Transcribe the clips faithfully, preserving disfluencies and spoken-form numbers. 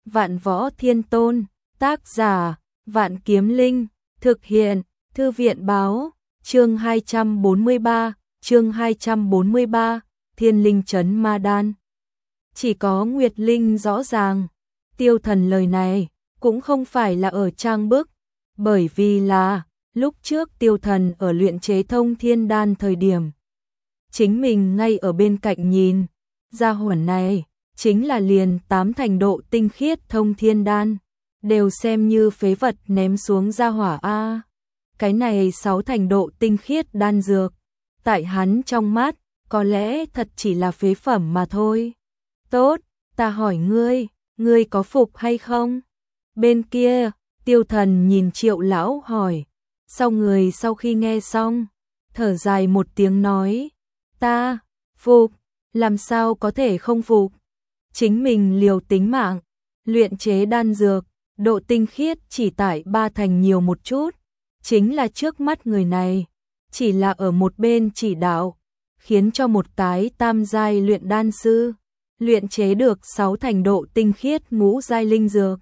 Vạn Võ Thiên Tôn, tác giả, Vạn Kiếm Linh, thực hiện, Thư viện báo, chương hai trăm bốn mươi ba, chương hai trăm bốn mươi ba, Thiên Linh Trấn Ma Đan. Chỉ có Nguyệt Linh rõ ràng, Tiêu Thần lời này cũng không phải là ở trang bức, bởi vì là lúc trước Tiêu Thần ở luyện chế thông thiên đan thời điểm, chính mình ngay ở bên cạnh nhìn, gia hỏa này chính là liền tám thành độ tinh khiết thông thiên đan, đều xem như phế vật ném xuống gia hỏa a. Cái này sáu thành độ tinh khiết đan dược, tại hắn trong mắt, có lẽ thật chỉ là phế phẩm mà thôi. Tốt, ta hỏi ngươi, ngươi có phục hay không? Bên kia, Tiêu Thần nhìn Triệu lão hỏi, sau người sau khi nghe xong, thở dài một tiếng nói, ta, phục, làm sao có thể không phục? Chính mình liều tính mạng, luyện chế đan dược, độ tinh khiết chỉ tại ba thành nhiều một chút, chính là trước mắt người này, chỉ là ở một bên chỉ đạo, khiến cho một cái tam giai luyện đan sư, luyện chế được sáu thành độ tinh khiết ngũ giai linh dược.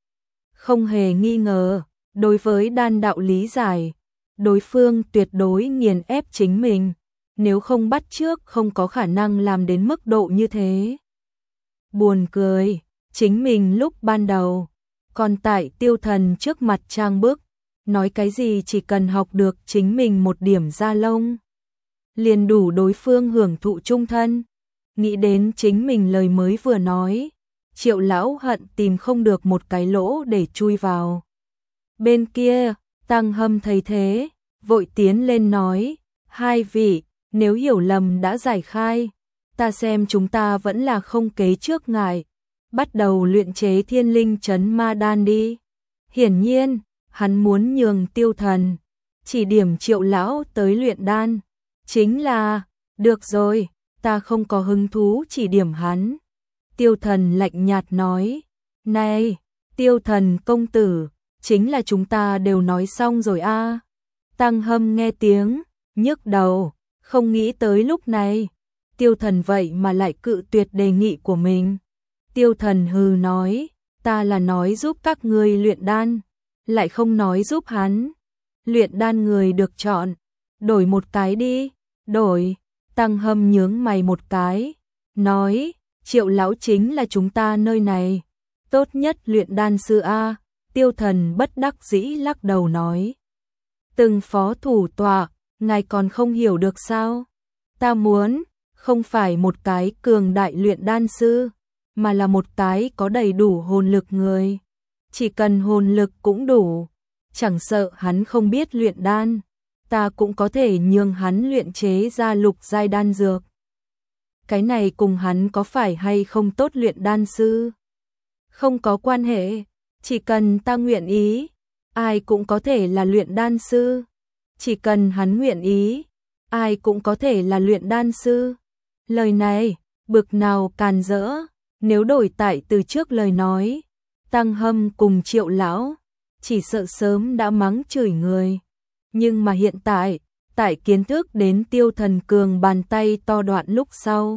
Không hề nghi ngờ, đối với đan đạo lý giải, đối phương tuyệt đối nghiền ép chính mình, nếu không bắt trước không có khả năng làm đến mức độ như thế. Buồn cười, chính mình lúc ban đầu, còn tại Tiêu Thần trước mặt trang bức, nói cái gì chỉ cần học được chính mình một điểm da lông, liền đủ đối phương hưởng thụ chung thân. Nghĩ đến chính mình lời mới vừa nói, Triệu lão hận tìm không được một cái lỗ để chui vào. Bên kia, Tăng Hâm thấy thế, vội tiến lên nói, hai vị, nếu hiểu lầm đã giải khai, ta xem chúng ta vẫn là không kế trước ngại, bắt đầu luyện chế Thiên Linh Trấn Ma Đan đi. Hiển nhiên, hắn muốn nhường Tiêu Thần chỉ điểm Triệu lão tới luyện đan, chính là, được rồi, ta không có hứng thú chỉ điểm hắn. Tiêu Thần lạnh nhạt nói, này, Tiêu Thần công tử, chính là chúng ta đều nói xong rồi a. À. Tăng Hâm nghe tiếng, nhức đầu, không nghĩ tới lúc này, Tiêu Thần vậy mà lại cự tuyệt đề nghị của mình. Tiêu Thần hừ nói, ta là nói giúp các ngươi luyện đan, lại không nói giúp hắn. Luyện đan người được chọn, đổi một cái đi, đổi. Tăng Hâm nhướng mày một cái, nói, Triệu lão chính là chúng ta nơi này, tốt nhất luyện đan sư a. Tiêu Thần bất đắc dĩ lắc đầu nói, từng phó thủ tọa, ngài còn không hiểu được sao? Ta muốn, không phải một cái cường đại luyện đan sư, mà là một cái có đầy đủ hồn lực người. Chỉ cần hồn lực cũng đủ, chẳng sợ hắn không biết luyện đan, ta cũng có thể nhường hắn luyện chế ra lục giai đan dược. Cái này cùng hắn có phải hay không tốt luyện đan sư? Không có quan hệ, chỉ cần ta nguyện ý, ai cũng có thể là luyện đan sư. Chỉ cần hắn nguyện ý, ai cũng có thể là luyện đan sư. Lời này, bực nào càn rỡ, nếu đổi tại từ trước lời nói, Tăng Hâm cùng Triệu lão, chỉ sợ sớm đã mắng chửi người. Nhưng mà hiện tại, tại kiến thức đến Tiêu Thần cường bàn tay to đoạn lúc sau,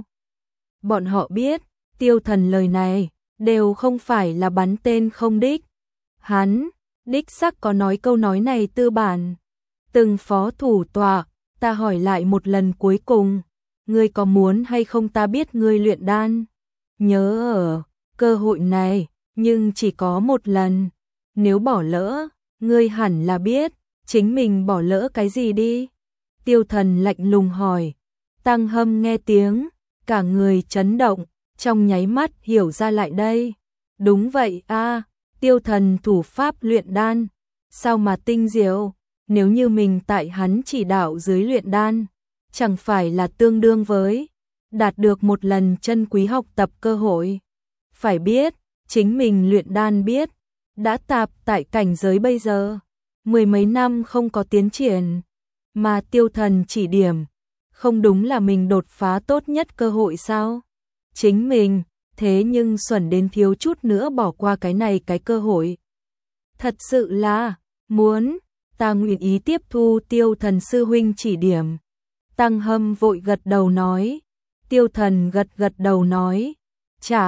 bọn họ biết, Tiêu Thần lời này, đều không phải là bắn tên không đích. Hắn, đích xác có nói câu nói này tư bản. Từng phó thủ tọa, ta hỏi lại một lần cuối cùng, ngươi có muốn hay không ta biết ngươi luyện đan? Nhớ ở, cơ hội này, nhưng chỉ có một lần. Nếu bỏ lỡ, ngươi hẳn là biết, chính mình bỏ lỡ cái gì đi? Tiêu Thần lạnh lùng hỏi. Tăng Hâm nghe tiếng, cả người chấn động, trong nháy mắt hiểu ra lại đây. Đúng vậy a, Tiêu Thần thủ pháp luyện đan, sao mà tinh diệu, nếu như mình tại hắn chỉ đạo dưới luyện đan, chẳng phải là tương đương với đạt được một lần chân quý học tập cơ hội. Phải biết, chính mình luyện đan biết, đã tạp tại cảnh giới bây giờ, mười mấy năm không có tiến triển, mà Tiêu Thần chỉ điểm, không đúng là mình đột phá tốt nhất cơ hội sao? Chính mình, thế nhưng xuẩn đến thiếu chút nữa bỏ qua cái này cái cơ hội. Thật sự là, muốn, ta nguyện ý tiếp thu Tiêu Thần sư huynh chỉ điểm. Tăng Hâm vội gật đầu nói, Tiêu Thần gật gật đầu nói, chà,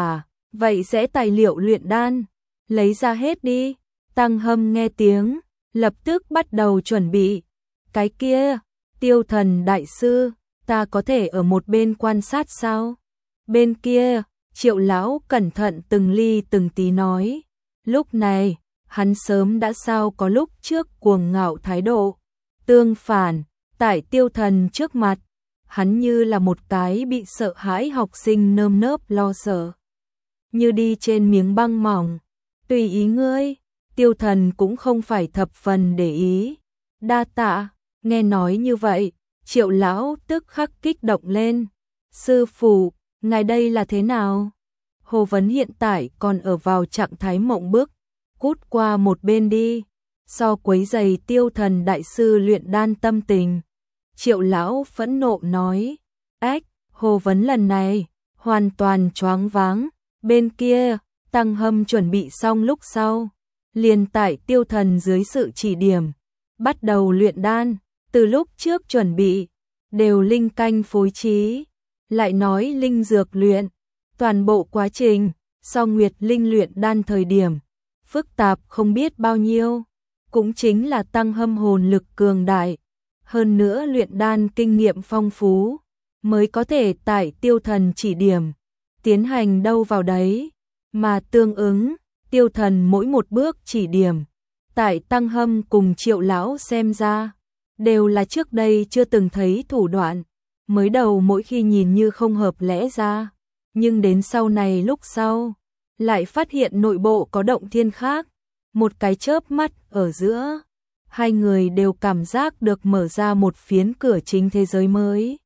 Vậy sẽ tài liệu luyện đan, lấy ra hết đi. Tăng Hâm nghe tiếng, lập tức bắt đầu chuẩn bị. Cái kia, Tiêu Thần đại sư, ta có thể ở một bên quan sát sao? Bên kia, Triệu lão cẩn thận từng ly từng tí nói. Lúc này, hắn sớm đã sao có lúc trước cuồng ngạo thái độ. Tương phản, tại Tiêu Thần trước mặt, hắn như là một cái bị sợ hãi học sinh nơm nớp lo sợ. Như đi trên miếng băng mỏng. Tùy ý ngươi. Tiêu Thần cũng không phải thập phần để ý. Đa tạ. Nghe nói như vậy, Triệu lão tức khắc kích động lên. Sư phụ, ngài đây là thế nào? Hồ Vấn hiện tại còn ở vào trạng thái mộng bức. Cút qua một bên đi. So quấy giày Tiêu Thần đại sư luyện đan tâm tình. Triệu lão phẫn nộ nói. Ách, Hồ Vấn lần này, hoàn toàn choáng váng. Bên kia, Tăng Hâm chuẩn bị xong lúc sau. Liền tại Tiêu Thần dưới sự chỉ điểm. Bắt đầu luyện đan. Từ lúc trước chuẩn bị, đều linh canh phối trí. Lại nói linh dược luyện. Toàn bộ quá trình, so Nguyệt Linh luyện đan thời điểm. Phức tạp không biết bao nhiêu. Cũng chính là Tăng Hâm hồn lực cường đại. Hơn nữa luyện đan kinh nghiệm phong phú. Mới có thể tại Tiêu Thần chỉ điểm. Tiến hành đâu vào đấy. Mà tương ứng, Tiêu Thần mỗi một bước chỉ điểm. Tại Tăng Hâm cùng Triệu lão xem ra. Đều là trước đây chưa từng thấy thủ đoạn. Mới đầu mỗi khi nhìn như không hợp lẽ ra. Nhưng đến sau này lúc sau. Lại phát hiện nội bộ có động thiên khác. Một cái chớp mắt ở giữa. Hai người đều cảm giác được mở ra một phiến cửa chính thế giới mới.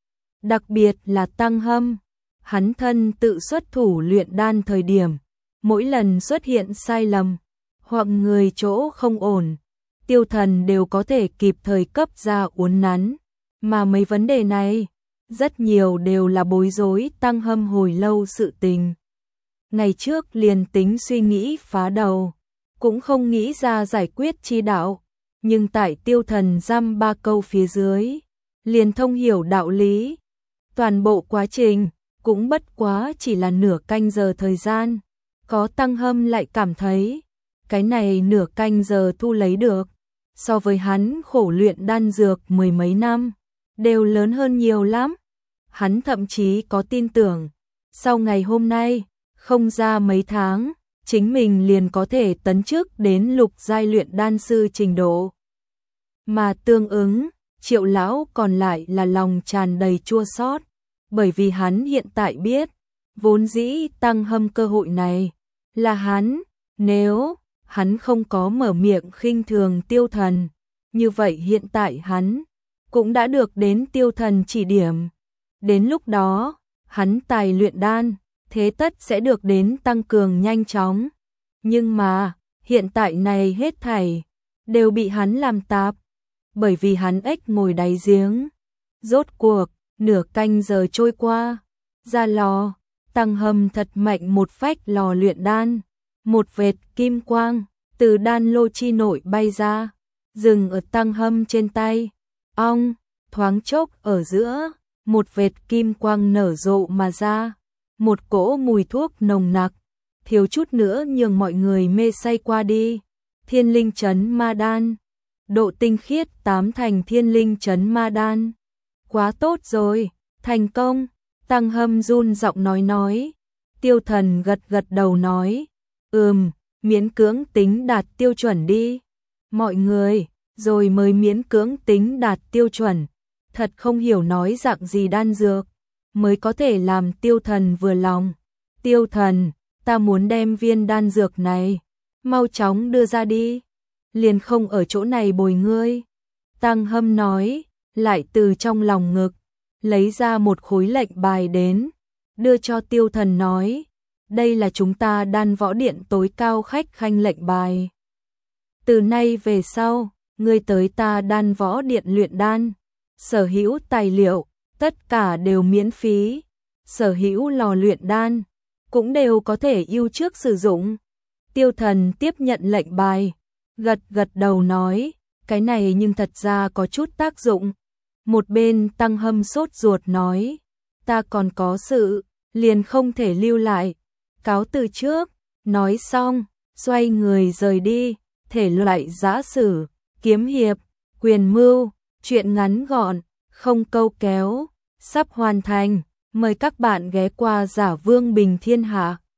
Đặc biệt là Tăng Hâm. Hắn thân tự xuất thủ luyện đan thời điểm. Mỗi lần xuất hiện sai lầm. Hoặc người chỗ không ổn. Tiêu Thần đều có thể kịp thời cấp ra uốn nắn. Mà mấy vấn đề này, rất nhiều đều là bối rối Tăng Hâm hồi lâu sự tình. Ngày trước liền tính suy nghĩ phá đầu, cũng không nghĩ ra giải quyết chi đạo. Nhưng tại Tiêu Thần dăm ba câu phía dưới, liền thông hiểu đạo lý. Toàn bộ quá trình, cũng bất quá chỉ là nửa canh giờ thời gian. Có Tăng Hâm lại cảm thấy, cái này nửa canh giờ thu lấy được. So với hắn khổ luyện đan dược mười mấy năm, đều lớn hơn nhiều lắm. Hắn thậm chí có tin tưởng, sau ngày hôm nay, không ra mấy tháng, chính mình liền có thể tấn chức đến lục giai luyện đan sư trình độ. Mà tương ứng, Triệu lão còn lại là lòng tràn đầy chua xót, bởi vì hắn hiện tại biết, vốn dĩ Tăng Hâm cơ hội này là hắn, nếu hắn không có mở miệng khinh thường Tiêu Thần, như vậy hiện tại hắn cũng đã được đến Tiêu Thần chỉ điểm. Đến lúc đó, hắn tài luyện đan, thế tất sẽ được đến tăng cường nhanh chóng. Nhưng mà, hiện tại này hết thảy đều bị hắn làm tạp, bởi vì hắn ếch ngồi đáy giếng. Rốt cuộc, nửa canh giờ trôi qua, ra lò, Tăng Hâm thật mạnh một phách lò luyện đan, một vệt kim quang từ đan lô chi nội bay ra, dừng ở Tăng Hâm trên tay. Ong, thoáng chốc ở giữa, một vệt kim quang nở rộ mà ra, một cỗ mùi thuốc nồng nặc, thiếu chút nữa nhường mọi người mê say qua đi. Thiên linh chấn ma đan, độ tinh khiết tám thành thiên linh chấn ma đan. Quá tốt rồi, thành công. Tăng Hâm run giọng nói nói. Tiêu Thần gật gật đầu nói, ừm, miễn cưỡng tính đạt tiêu chuẩn đi. Mọi người, rồi mới miễn cưỡng tính đạt tiêu chuẩn. Thật không hiểu nói dạng gì đan dược, mới có thể làm Tiêu Thần vừa lòng. Tiêu Thần, ta muốn đem viên đan dược này, mau chóng đưa ra đi. Liền không ở chỗ này bồi ngươi. Tăng Hâm nói, lại từ trong lòng ngực, lấy ra một khối lệnh bài đến, đưa cho Tiêu Thần nói, đây là chúng ta đan võ điện tối cao khách khanh lệnh bài. Từ nay về sau, ngươi tới ta đan võ điện luyện đan, sở hữu tài liệu, tất cả đều miễn phí, sở hữu lò luyện đan, cũng đều có thể ưu trước sử dụng. Tiêu Thần tiếp nhận lệnh bài, gật gật đầu nói, cái này nhưng thật ra có chút tác dụng. Một bên Tăng Hâm sốt ruột nói, ta còn có sự, liền không thể lưu lại. cáo từ trước, nói xong, xoay người rời đi, thể loại giã sử, kiếm hiệp, quyền mưu, truyện ngắn gọn, không câu kéo, sắp hoàn thành, mời các bạn ghé qua Giả Vương Bình Thiên Hạ.